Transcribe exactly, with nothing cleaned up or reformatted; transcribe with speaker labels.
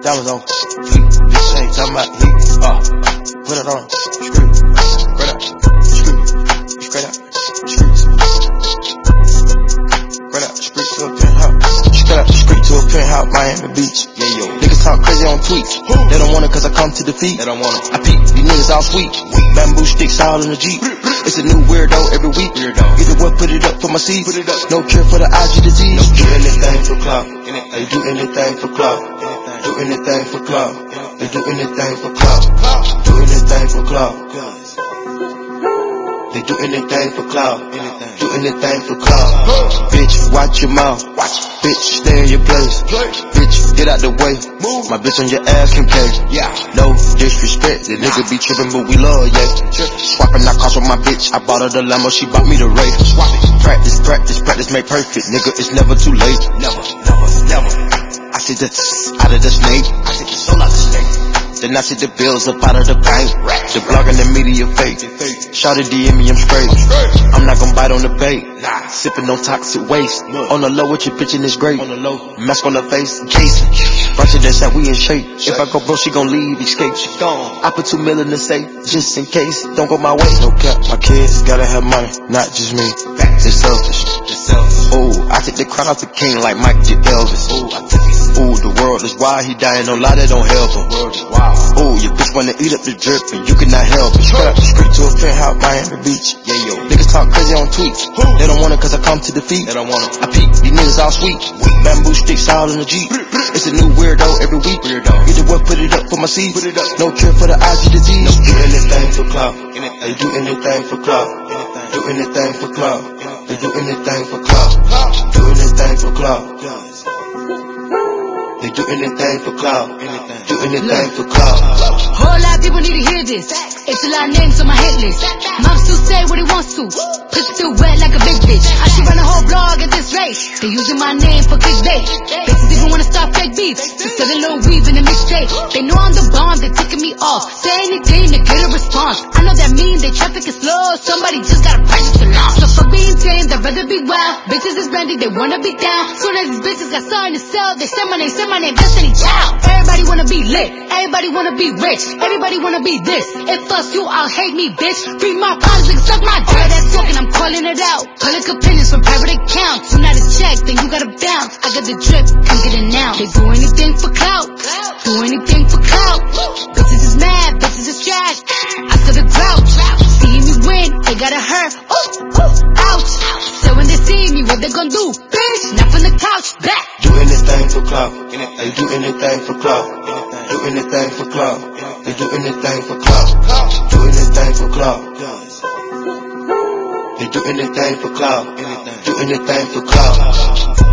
Speaker 1: diamonds on fleek. Bitch ain't talking about heat. Uh, put it on. Screw. Straight up. Screw. Straight up. Streets. Straight up. Street to a penthouse. Straight up. Street to a penthouse. Miami Beach. Yeah, yo. Niggas talk crazy on tweets. They don't want it cause I come to defeat. They don't want it. I peep. These niggas all sweet. Bamboo sticks all in the Jeep. It's a new weirdo every week. Weirdo. Get the what, put it up for my seeds. Put it up. No cure for the I G disease. No do anything for clout. They do anything for clout. Do anything for clout. They do anything for clout. Do anything for clout. They do anything for clout. Do anything for clout. Bitch, watch your mouth. Bitch, stay in your place. Bitch, get out the way. My bitch on your ass can play. No disrespect. The nigga be trippin', but we love, yeah. Swapping our cars with my bitch. I bought her the Lambo, she bought me the Wraith. Practice, practice, practice, make perfect. Nigga, it's never too late. Never, never, never. I see the out of the snake. I see the soul out the snake. Then I see the bills up out of the bank. The blog and the media fake. Shout it D M me, I'm straight. I'm not gon' bite on the bait. Sippin' on toxic waste. On the low with your bitch in this great. Mask on the face, Jason. Ratchet that's how we in shape. If I go broke, she gon' leave, escape. She gone. I put two mil in the safe, just in case. Don't go my way. No cap, my kids gotta have money, not just me. They selfish. Ooh, I take the crown off the king like Mike did Elvis. Ooh, I took it. Ooh, the world is wild, he dying, no lie, that don't help him. Ooh, your bitch wanna eat up the drip and you cannot help it. Straight up the street to a penthouse, Miami Beach. Yeah, yo. Niggas talk crazy on tweets. They don't want it cause I come to defeat. They don't want it. I peep, these niggas all sweet. Bamboo sticks all in the Jeep. It's a new weirdo every week. Weirdo. Get the what, put it up for my seeds. Put it up. No cure for the I G disease. No do anything for clout. They do anything for clout. Do anything for clout. They do anything for clout. Do anything for clout. They do anything for clout. Do anything for clout.
Speaker 2: Whole lot of people need to hear this. It's a lot of names on my hit list. Mom still say what he wants to. Pussy still wet like a big bitch. I should run a whole blog at this rate. They using my name for clickbait. Bitches even wanna start fake beef. Just sell a little weave in a mixtape. They know I'm the bomb, they ticking me off. Say anything to get a response. I know that mean they traffic is slow. Somebody just gotta practice the law. So fuck being tame, I'd rather be wild. Bitches is brandy, they wanna be down. Soon as these bitches got something to sell, they say my name, say my name, Destiny Child. Everybody wanna be lit, everybody wanna be rich, everybody wanna be this. If us you, I'll hate me, bitch. Free my problems and suck my dick. That's talking, I'm calling it out. Public opinions from private accounts. You not a check, then you gotta bounce. I got the drip, come get it now. They do anything for clout, do anything for clout. Bitches is mad, bitches is trash. I feel the grouch. See me win, they gotta hurt. Ooh, ooh, ouch. So when they see me, what they gon' do? Bitch, not from the couch, back.
Speaker 1: Do anything for clout. They do anything for clout. Do anything for clout. They do anything for clout. Do anything for clout. They do anything for clout. Do anything for clout.